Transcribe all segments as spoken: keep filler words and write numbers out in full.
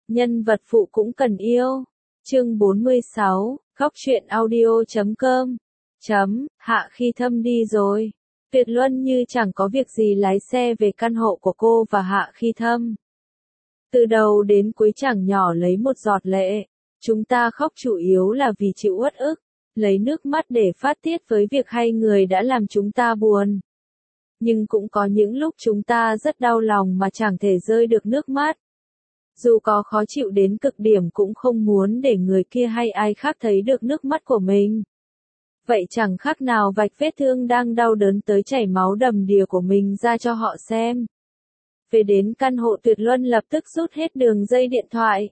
Nhân vật phụ cũng cần yêu. Chương bốn mươi sáu, góc truyện audio chấm com. Chấm, Hạ Khi Thâm đi rồi. Tuyệt Luân như chẳng có việc gì lái xe về căn hộ của cô và Hạ Khi Thâm. Từ đầu đến cuối chẳng nhỏ lấy một giọt lệ. Chúng ta khóc chủ yếu là vì chịu uất ức, lấy nước mắt để phát tiết với việc hay người đã làm chúng ta buồn. Nhưng cũng có những lúc chúng ta rất đau lòng mà chẳng thể rơi được nước mắt. Dù có khó chịu đến cực điểm cũng không muốn để người kia hay ai khác thấy được nước mắt của mình. Vậy chẳng khác nào vạch vết thương đang đau đớn tới chảy máu đầm đìa của mình ra cho họ xem. Về đến căn hộ, Tuyệt Luân lập tức rút hết đường dây điện thoại.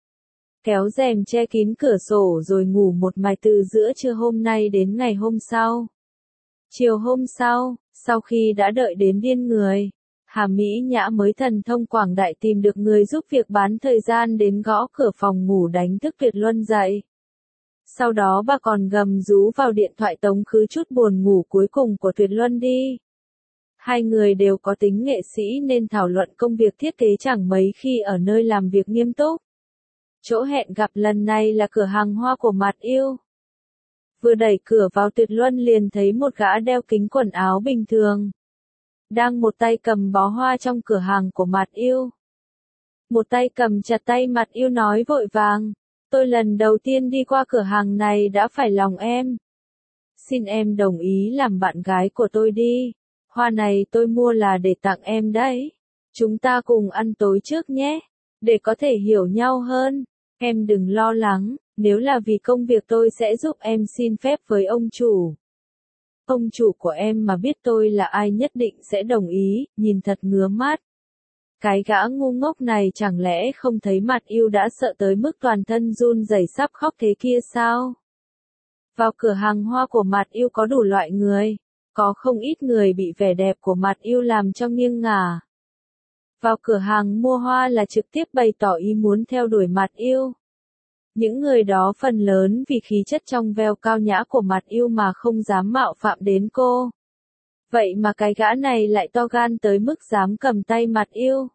Kéo rèm che kín cửa sổ rồi ngủ một mạch từ giữa trưa hôm nay đến ngày hôm sau. Chiều hôm sau, sau khi đã đợi đến điên người, Hà Mỹ Nhã mới thần thông quảng đại tìm được người giúp việc bán thời gian đến gõ cửa phòng ngủ đánh thức Tuyệt Luân dậy. Sau đó bà còn gầm rú vào điện thoại tống khứ chút buồn ngủ cuối cùng của Tuyệt Luân đi. Hai người đều có tính nghệ sĩ nên thảo luận công việc thiết kế chẳng mấy khi ở nơi làm việc nghiêm túc. Chỗ hẹn gặp lần này là cửa hàng hoa của Mạt Yêu. Vừa đẩy cửa vào, Tuyệt Luân liền thấy một gã đeo kính quần áo bình thường, đang một tay cầm bó hoa trong cửa hàng của Mạt Yêu. Một tay cầm chặt tay Mạt Yêu nói vội vàng, tôi lần đầu tiên đi qua cửa hàng này đã phải lòng em. Xin em đồng ý làm bạn gái của tôi đi. Hoa này tôi mua là để tặng em đấy. Chúng ta cùng ăn tối trước nhé, để có thể hiểu nhau hơn. Em đừng lo lắng, nếu là vì công việc tôi sẽ giúp em xin phép với ông chủ. Ông chủ của em mà biết tôi là ai nhất định sẽ đồng ý, nhìn thật ngứa mắt. Cái gã ngu ngốc này chẳng lẽ không thấy Mạt Yêu đã sợ tới mức toàn thân run rẩy sắp khóc thế kia sao? Vào cửa hàng hoa của Mạt Yêu có đủ loại người, có không ít người bị vẻ đẹp của Mạt Yêu làm cho nghiêng ngả. Vào cửa hàng mua hoa là trực tiếp bày tỏ ý muốn theo đuổi Mạt Yêu. Những người đó phần lớn vì khí chất trong veo cao nhã của Mạt Yêu mà không dám mạo phạm đến cô. Vậy mà cái gã này lại to gan tới mức dám cầm tay Mạt Yêu.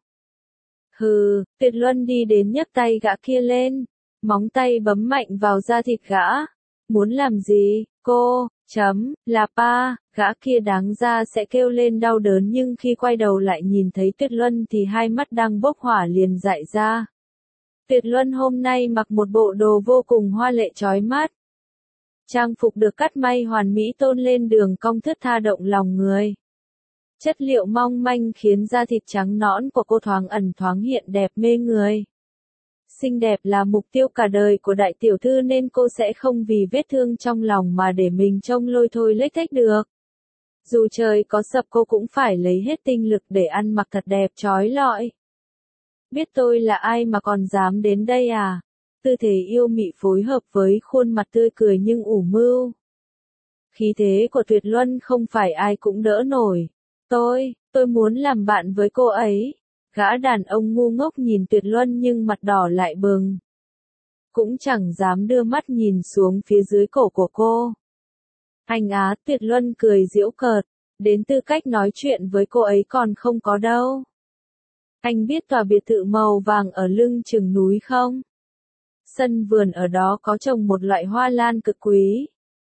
Hừ, Tuyệt Luân đi đến nhấc tay gã kia lên, móng tay bấm mạnh vào da thịt gã. Muốn làm gì, cô, chấm, là pa, gã kia đáng ra sẽ kêu lên đau đớn nhưng khi quay đầu lại nhìn thấy Tuyệt Luân thì hai mắt đang bốc hỏa liền dại ra. Tuyệt Luân hôm nay mặc một bộ đồ vô cùng hoa lệ chói mắt. Trang phục được cắt may hoàn mỹ tôn lên đường cong thướt tha động lòng người. Chất liệu mong manh khiến da thịt trắng nõn của cô thoáng ẩn thoáng hiện đẹp mê người. Xinh đẹp là mục tiêu cả đời của đại tiểu thư nên cô sẽ không vì vết thương trong lòng mà để mình trông lôi thôi lếch thếch được. Dù trời có sập cô cũng phải lấy hết tinh lực để ăn mặc thật đẹp chói lọi. Biết tôi là ai mà còn dám đến đây à? Tư thế yêu mị phối hợp với khuôn mặt tươi cười nhưng ủ mưu. Khí thế của Tuyệt Luân không phải ai cũng đỡ nổi. Tôi, tôi muốn làm bạn với cô ấy. Gã đàn ông ngu ngốc nhìn Tuyệt Luân nhưng mặt đỏ lại bừng. Cũng chẳng dám đưa mắt nhìn xuống phía dưới cổ của cô. Anh á, Tuyệt Luân cười giễu cợt, đến tư cách nói chuyện với cô ấy còn không có đâu. Anh biết tòa biệt thự màu vàng ở lưng chừng núi không? Sân vườn ở đó có trồng một loại hoa lan cực quý.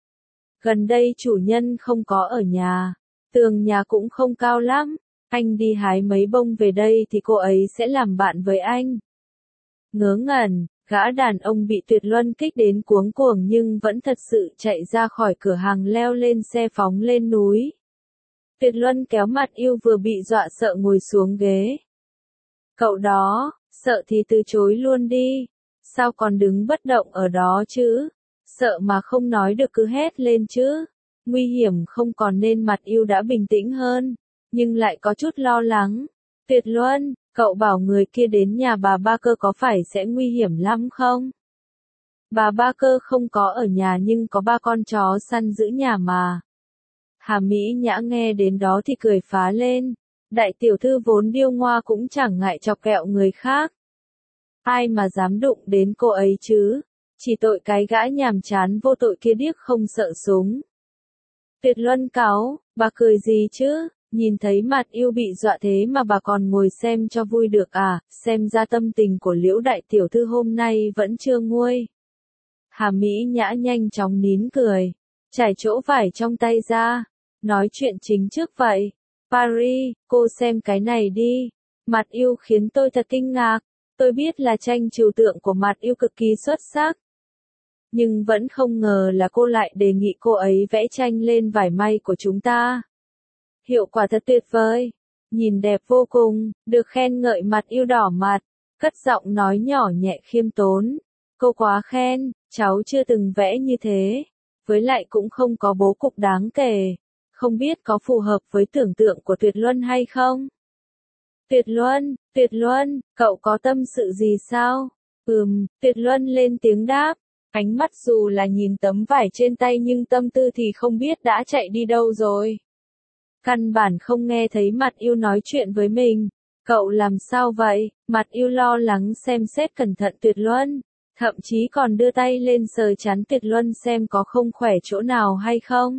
Gần đây chủ nhân không có ở nhà, tường nhà cũng không cao lắm. Anh đi hái mấy bông về đây thì cô ấy sẽ làm bạn với anh. Ngớ ngẩn, gã đàn ông bị Tuyệt Luân kích đến cuống cuồng nhưng vẫn thật sự chạy ra khỏi cửa hàng leo lên xe phóng lên núi. Tuyệt Luân kéo Mạt Yêu vừa bị dọa sợ ngồi xuống ghế. Cậu đó, sợ thì từ chối luôn đi. Sao còn đứng bất động ở đó chứ? Sợ mà không nói được cứ hét lên chứ. Nguy hiểm không còn nên Mạt Yêu đã bình tĩnh hơn, nhưng lại có chút lo lắng. Tuyệt Luân, cậu bảo người kia đến nhà bà Ba Cơ có phải sẽ nguy hiểm lắm không? Bà Ba Cơ không có ở nhà nhưng có ba con chó săn giữ nhà mà. Hà Mỹ Nhã nghe đến đó thì cười phá lên. Đại tiểu thư vốn điêu ngoa cũng chẳng ngại chọc kẹo người khác. Ai mà dám đụng đến cô ấy chứ? Chỉ tội cái gã nhàm chán vô tội kia điếc không sợ súng. Tuyệt Luân cáu, bà cười gì chứ? Nhìn thấy Mạt Yêu bị dọa thế mà bà còn ngồi xem cho vui được à, xem ra tâm tình của Liễu đại tiểu thư hôm nay vẫn chưa nguôi. Hà Mỹ Nhã nhanh chóng nín cười, trải chỗ vải trong tay ra, nói chuyện chính trước vậy. Paris, cô xem cái này đi. Mạt Yêu khiến tôi thật kinh ngạc. Tôi biết là tranh trừu tượng của Mạt Yêu cực kỳ xuất sắc. Nhưng vẫn không ngờ là cô lại đề nghị cô ấy vẽ tranh lên vải may của chúng ta. Hiệu quả thật tuyệt vời. Nhìn đẹp vô cùng, được khen ngợi Mạt Yêu đỏ mặt, cất giọng nói nhỏ nhẹ khiêm tốn. Cô quá khen, cháu chưa từng vẽ như thế. Với lại cũng không có bố cục đáng kể. Không biết có phù hợp với tưởng tượng của Tuyệt Luân hay không? Tuyệt Luân, Tuyệt Luân, cậu có tâm sự gì sao? Ừm, Tuyệt Luân lên tiếng đáp. Ánh mắt dù là nhìn tấm vải trên tay nhưng tâm tư thì không biết đã chạy đi đâu rồi. Căn bản không nghe thấy Mạt Yêu nói chuyện với mình. Cậu làm sao vậy? Mạt Yêu lo lắng xem xét cẩn thận Tuyệt Luân. Thậm chí còn đưa tay lên sờ trán Tuyệt Luân xem có không khỏe chỗ nào hay không.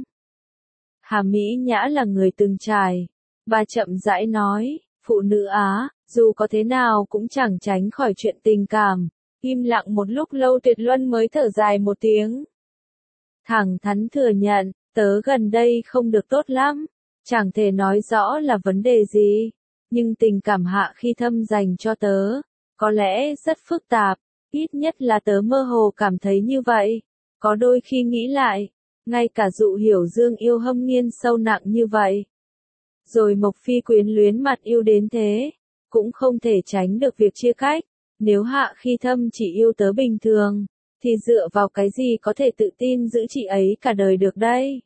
Hà Mỹ Nhã là người từng trải. Bà chậm rãi nói, phụ nữ Á, dù có thế nào cũng chẳng tránh khỏi chuyện tình cảm. Im lặng một lúc lâu Tuyệt Luân mới thở dài một tiếng. Thẳng thắn thừa nhận, tớ gần đây không được tốt lắm. Chẳng thể nói rõ là vấn đề gì. Nhưng tình cảm Hạ Khi Thâm dành cho tớ, có lẽ rất phức tạp. Ít nhất là tớ mơ hồ cảm thấy như vậy. Có đôi khi nghĩ lại, ngay cả Dụ Hiểu Dương yêu Hâm Nghiên sâu nặng như vậy. Rồi Mộc Phi quyến luyến Mạt Yêu đến thế, cũng không thể tránh được việc chia cách. Nếu Hạ Khi Thâm chỉ yêu tớ bình thường, thì dựa vào cái gì có thể tự tin giữ chị ấy cả đời được đây?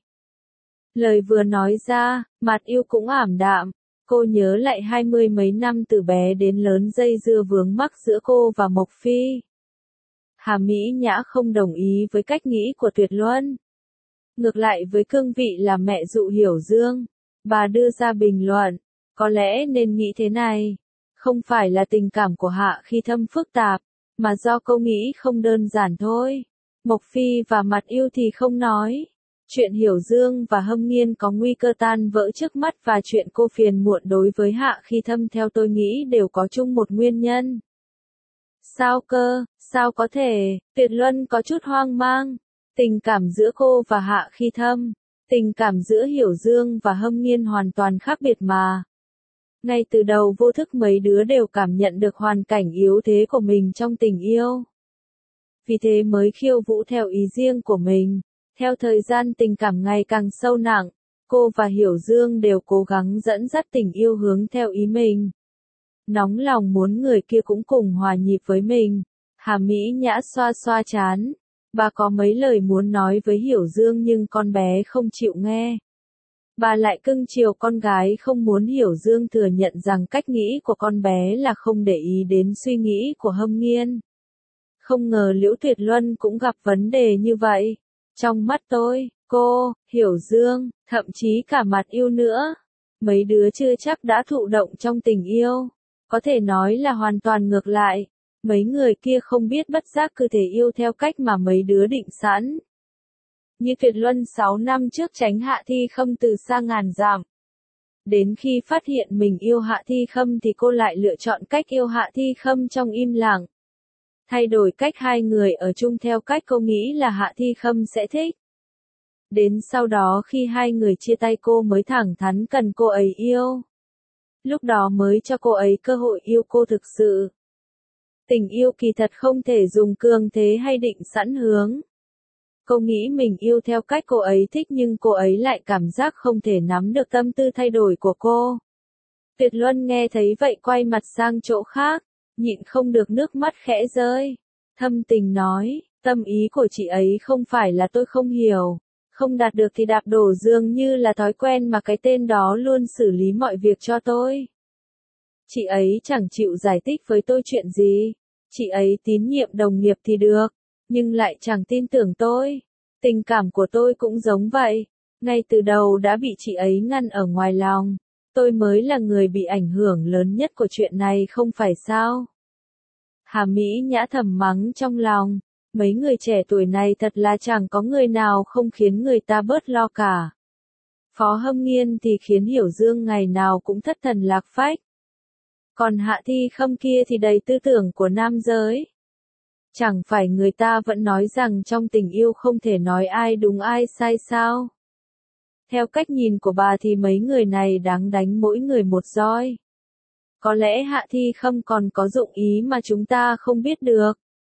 Lời vừa nói ra, Mạt Yêu cũng ảm đạm. Cô nhớ lại hai mươi mấy năm từ bé đến lớn dây dưa vướng mắc giữa cô và Mộc Phi. Hà Mỹ Nhã không đồng ý với cách nghĩ của Tuyệt Luân. Ngược lại với cương vị là mẹ Dụ Hiểu Dương, bà đưa ra bình luận, có lẽ nên nghĩ thế này, không phải là tình cảm của Hạ Khi Thâm phức tạp, mà do câu nghĩ không đơn giản thôi. Mộc Phi và Mạt Yêu thì không nói. Chuyện Hiểu Dương và Hâm Nghiên có nguy cơ tan vỡ trước mắt và chuyện cô phiền muộn đối với Hạ Khi Thâm theo tôi nghĩ đều có chung một nguyên nhân. Sao cơ, sao có thể? Tuyệt Luân có chút hoang mang. Tình cảm giữa cô và Hạ Khi Thâm, tình cảm giữa Hiểu Dương và Hâm Nghiên hoàn toàn khác biệt mà. Ngay từ đầu vô thức mấy đứa đều cảm nhận được hoàn cảnh yếu thế của mình trong tình yêu. Vì thế mới khiêu vũ theo ý riêng của mình. Theo thời gian tình cảm ngày càng sâu nặng, cô và Hiểu Dương đều cố gắng dẫn dắt tình yêu hướng theo ý mình. Nóng lòng muốn người kia cũng cùng hòa nhịp với mình. Hà Mỹ Nhã xoa xoa trán. Bà có mấy lời muốn nói với Hiểu Dương nhưng con bé không chịu nghe. Bà lại cưng chiều con gái không muốn Hiểu Dương thừa nhận rằng cách nghĩ của con bé là không để ý đến suy nghĩ của Hâm Nghiên. Không ngờ Liễu Tuyệt Luân cũng gặp vấn đề như vậy. Trong mắt tôi, cô, Hiểu Dương, thậm chí cả Mạt Yêu nữa. Mấy đứa chưa chắc đã thụ động trong tình yêu. Có thể nói là hoàn toàn ngược lại. Mấy người kia không biết bất giác cứ thể yêu theo cách mà mấy đứa định sẵn. Như Tuyệt Luân sáu năm trước tránh Hạ Thi Khâm từ xa ngàn dặm. Đến khi phát hiện mình yêu Hạ Thi Khâm thì cô lại lựa chọn cách yêu Hạ Thi Khâm trong im lặng. Thay đổi cách hai người ở chung theo cách cô nghĩ là Hạ Thi Khâm sẽ thích. Đến sau đó khi hai người chia tay cô mới thẳng thắn cần cô ấy yêu. Lúc đó mới cho cô ấy cơ hội yêu cô thực sự. Tình yêu kỳ thật không thể dùng cường thế hay định sẵn hướng. Cô nghĩ mình yêu theo cách cô ấy thích nhưng cô ấy lại cảm giác không thể nắm được tâm tư thay đổi của cô. Tuyệt Luân nghe thấy vậy quay mặt sang chỗ khác, nhịn không được nước mắt khẽ rơi. Thâm tình nói, tâm ý của chị ấy không phải là tôi không hiểu. Không đạt được thì đạp đổ dường như là thói quen mà cái tên đó luôn xử lý mọi việc cho tôi. Chị ấy chẳng chịu giải thích với tôi chuyện gì. Chị ấy tín nhiệm đồng nghiệp thì được, nhưng lại chẳng tin tưởng tôi. Tình cảm của tôi cũng giống vậy. Ngay từ đầu đã bị chị ấy ngăn ở ngoài lòng. Tôi mới là người bị ảnh hưởng lớn nhất của chuyện này không phải sao? Hà Mỹ Nhã thầm mắng trong lòng. Mấy người trẻ tuổi này thật là chẳng có người nào không khiến người ta bớt lo cả. Phó Hâm Nghiên thì khiến Hiểu Dương ngày nào cũng thất thần lạc phách. Còn Hạ Thi Khâm kia thì đầy tư tưởng của nam giới. Chẳng phải người ta vẫn nói rằng trong tình yêu không thể nói ai đúng ai sai sao? Theo cách nhìn của bà thì mấy người này đáng đánh mỗi người một roi. Có lẽ Hạ Thi Khâm còn có dụng ý mà chúng ta không biết được.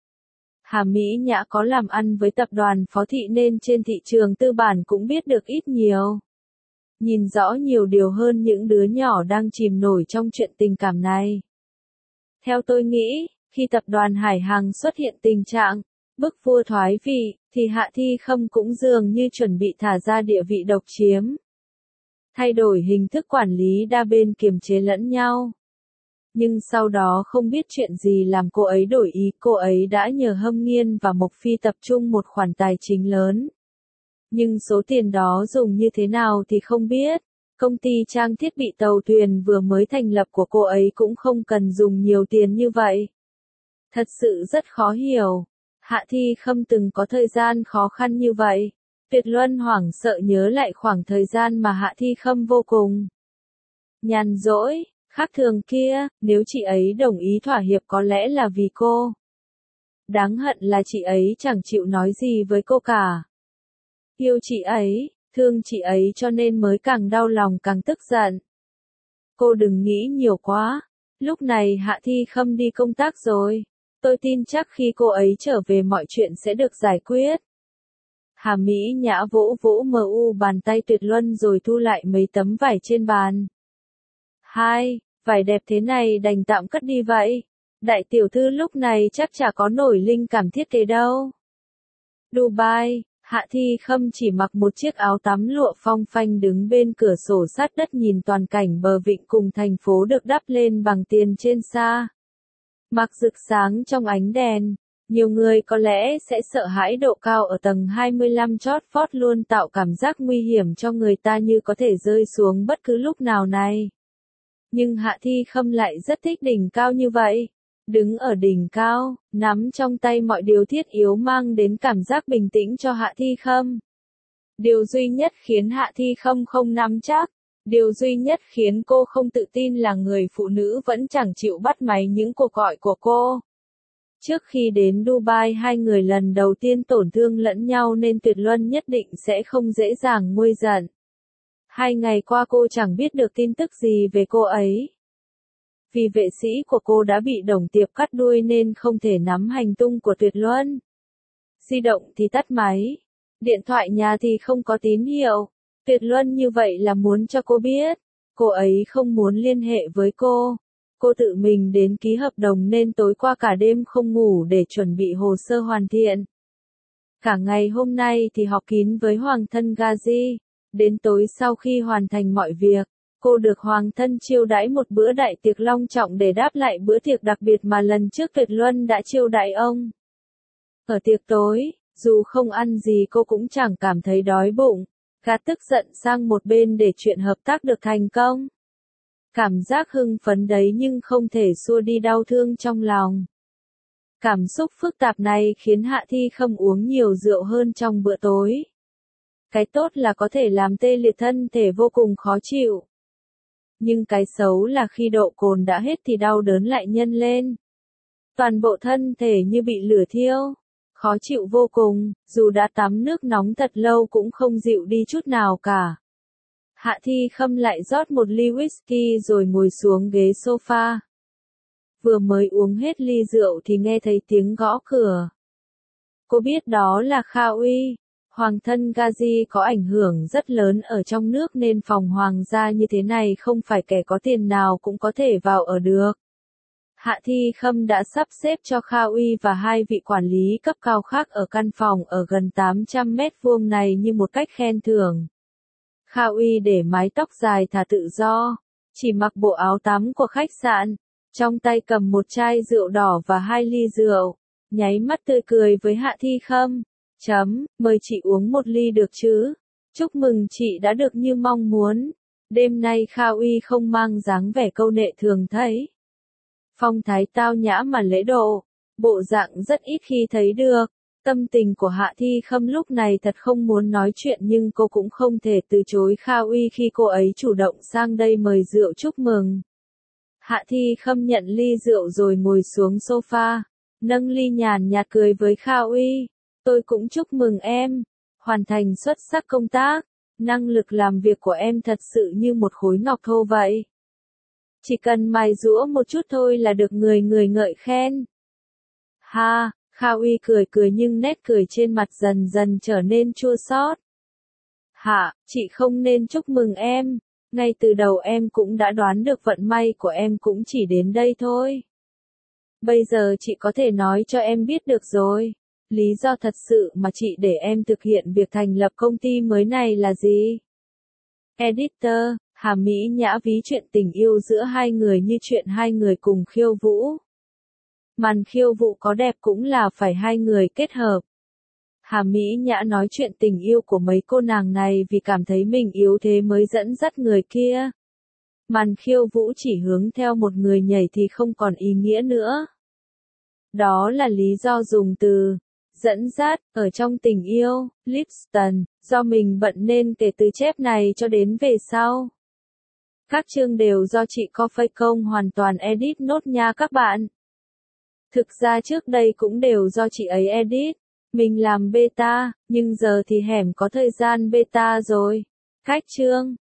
Hà Mỹ Nhã có làm ăn với tập đoàn Phó Thị nên trên thị trường tư bản cũng biết được ít nhiều. Nhìn rõ nhiều điều hơn những đứa nhỏ đang chìm nổi trong chuyện tình cảm này. Theo tôi nghĩ, khi tập đoàn Hải Hằng xuất hiện tình trạng bức vua thoái vị, thì Hạ Thi Khâm cũng dường như chuẩn bị thả ra địa vị độc chiếm. Thay đổi hình thức quản lý đa bên kiềm chế lẫn nhau. Nhưng sau đó không biết chuyện gì làm cô ấy đổi ý, cô ấy đã nhờ Hâm Nghiên và Mộc Phi tập trung một khoản tài chính lớn. Nhưng số tiền đó dùng như thế nào thì không biết. Công ty trang thiết bị tàu thuyền vừa mới thành lập của cô ấy cũng không cần dùng nhiều tiền như vậy. Thật sự rất khó hiểu. Hạ Thi Khâm từng có thời gian khó khăn như vậy. Tuyệt Luân hoảng sợ nhớ lại khoảng thời gian mà Hạ Thi Khâm vô cùng nhàn rỗi, khác thường kia, nếu chị ấy đồng ý thỏa hiệp có lẽ là vì cô. Đáng hận là chị ấy chẳng chịu nói gì với cô cả. Yêu chị ấy, thương chị ấy cho nên mới càng đau lòng càng tức giận. Cô đừng nghĩ nhiều quá. Lúc này Hạ Thi Khâm đi công tác rồi. Tôi tin chắc khi cô ấy trở về mọi chuyện sẽ được giải quyết. Hà Mỹ Nhã vỗ vỗ mờ u bàn tay Tuyệt Luân rồi thu lại mấy tấm vải trên bàn. Hai, vải đẹp thế này đành tạm cất đi vậy. Đại tiểu thư lúc này chắc chả có nổi linh cảm thiết kế đâu. Dubai, Hạ Thi Khâm chỉ mặc một chiếc áo tắm lụa phong phanh đứng bên cửa sổ sát đất nhìn toàn cảnh bờ vịnh cùng thành phố được đắp lên bằng tiền trên xa. Mặc rực sáng trong ánh đèn, nhiều người có lẽ sẽ sợ hãi độ cao ở tầng hai mươi lăm chót vót luôn tạo cảm giác nguy hiểm cho người ta như có thể rơi xuống bất cứ lúc nào này. Nhưng Hạ Thi Khâm lại rất thích đỉnh cao như vậy. Đứng ở đỉnh cao, nắm trong tay mọi điều thiết yếu mang đến cảm giác bình tĩnh cho Hạ Thi Khâm. Điều duy nhất khiến Hạ Thi Khâm không nắm chắc, điều duy nhất khiến cô không tự tin là người phụ nữ vẫn chẳng chịu bắt máy những cuộc gọi của cô. Trước khi đến Dubai hai người lần đầu tiên tổn thương lẫn nhau nên Tuyệt Luân nhất định sẽ không dễ dàng nguôi giận. Hai ngày qua cô chẳng biết được tin tức gì về cô ấy. Vì vệ sĩ của cô đã bị Đồng Tiệp cắt đuôi nên không thể nắm hành tung của Tuyệt Luân. Di động thì tắt máy. Điện thoại nhà thì không có tín hiệu. Tuyệt Luân như vậy là muốn cho cô biết. Cô ấy không muốn liên hệ với cô. Cô tự mình đến ký hợp đồng nên tối qua cả đêm không ngủ để chuẩn bị hồ sơ hoàn thiện. Cả ngày hôm nay thì họp kín với Hoàng thân Gazi. Đến tối sau khi hoàn thành mọi việc, cô được Hoàng thân chiêu đãi một bữa đại tiệc long trọng để đáp lại bữa tiệc đặc biệt mà lần trước Tuyệt Luân đã chiêu đãi ông. Ở tiệc tối, dù không ăn gì cô cũng chẳng cảm thấy đói bụng, gạt tức giận sang một bên để chuyện hợp tác được thành công. Cảm giác hưng phấn đấy nhưng không thể xua đi đau thương trong lòng. Cảm xúc phức tạp này khiến Hạ Thi Khâm uống nhiều rượu hơn trong bữa tối. Cái tốt là có thể làm tê liệt thân thể vô cùng khó chịu. Nhưng cái xấu là khi độ cồn đã hết thì đau đớn lại nhân lên. Toàn bộ thân thể như bị lửa thiêu. Khó chịu vô cùng, dù đã tắm nước nóng thật lâu cũng không dịu đi chút nào cả. Hạ Thi Khâm lại rót một ly whisky rồi ngồi xuống ghế sofa. Vừa mới uống hết ly rượu thì nghe thấy tiếng gõ cửa. Cô biết đó là Kha Uy. Hoàng thân Gazi có ảnh hưởng rất lớn ở trong nước nên phòng hoàng gia như thế này không phải kẻ có tiền nào cũng có thể vào ở được. Hạ Thi Khâm đã sắp xếp cho Kha Uy và hai vị quản lý cấp cao khác ở căn phòng ở gần tám trăm mét vuông này như một cách khen thưởng. Kha Uy để mái tóc dài thả tự do, chỉ mặc bộ áo tắm của khách sạn, trong tay cầm một chai rượu đỏ và hai ly rượu, nháy mắt tươi cười với Hạ Thi Khâm. Chấm, mời chị uống một ly được chứ? Chúc mừng chị đã được như mong muốn. Đêm nay Kha Uy không mang dáng vẻ câu nệ thường thấy. Phong thái tao nhã mà lễ độ, bộ dạng rất ít khi thấy được. Tâm tình của Hạ Thi Khâm lúc này thật không muốn nói chuyện nhưng cô cũng không thể từ chối Kha Uy khi cô ấy chủ động sang đây mời rượu chúc mừng. Hạ Thi Khâm nhận ly rượu rồi ngồi xuống sofa, nâng ly nhàn nhạt cười với Kha Uy. Tôi cũng chúc mừng em, hoàn thành xuất sắc công tác, năng lực làm việc của em thật sự như một khối ngọc thô vậy. Chỉ cần mài giũa một chút thôi là được người người ngợi khen. Ha, Kha Uy cười cười nhưng nét cười trên mặt dần dần trở nên chua xót. Hạ, chị không nên chúc mừng em, ngay từ đầu em cũng đã đoán được vận may của em cũng chỉ đến đây thôi. Bây giờ chị có thể nói cho em biết được rồi, lý do thật sự mà chị để em thực hiện việc thành lập công ty mới này là gì? Editor, Hà Mỹ Nhã ví chuyện tình yêu giữa hai người như chuyện hai người cùng khiêu vũ. Màn khiêu vũ có đẹp cũng là phải hai người kết hợp. Hà Mỹ Nhã nói chuyện tình yêu của mấy cô nàng này vì cảm thấy mình yếu thế mới dẫn dắt người kia. Màn khiêu vũ chỉ hướng theo một người nhảy thì không còn ý nghĩa nữa. Đó là lý do dùng từ dẫn dắt ở trong tình yêu. Lipston, do mình bận nên kể từ chép này cho đến về sau. Các chương đều do chị có phây công hoàn toàn edit nốt nha các bạn. Thực ra trước đây cũng đều do chị ấy edit. Mình làm beta, nhưng giờ thì hẻm có thời gian beta rồi. Cách chương